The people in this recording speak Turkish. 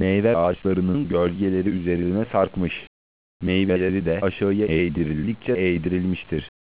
Meyve ağaçlarının gölgeleri üzerine sarkmış. Meyveleri de aşağıya eğdirildikçe eğdirilmiştir.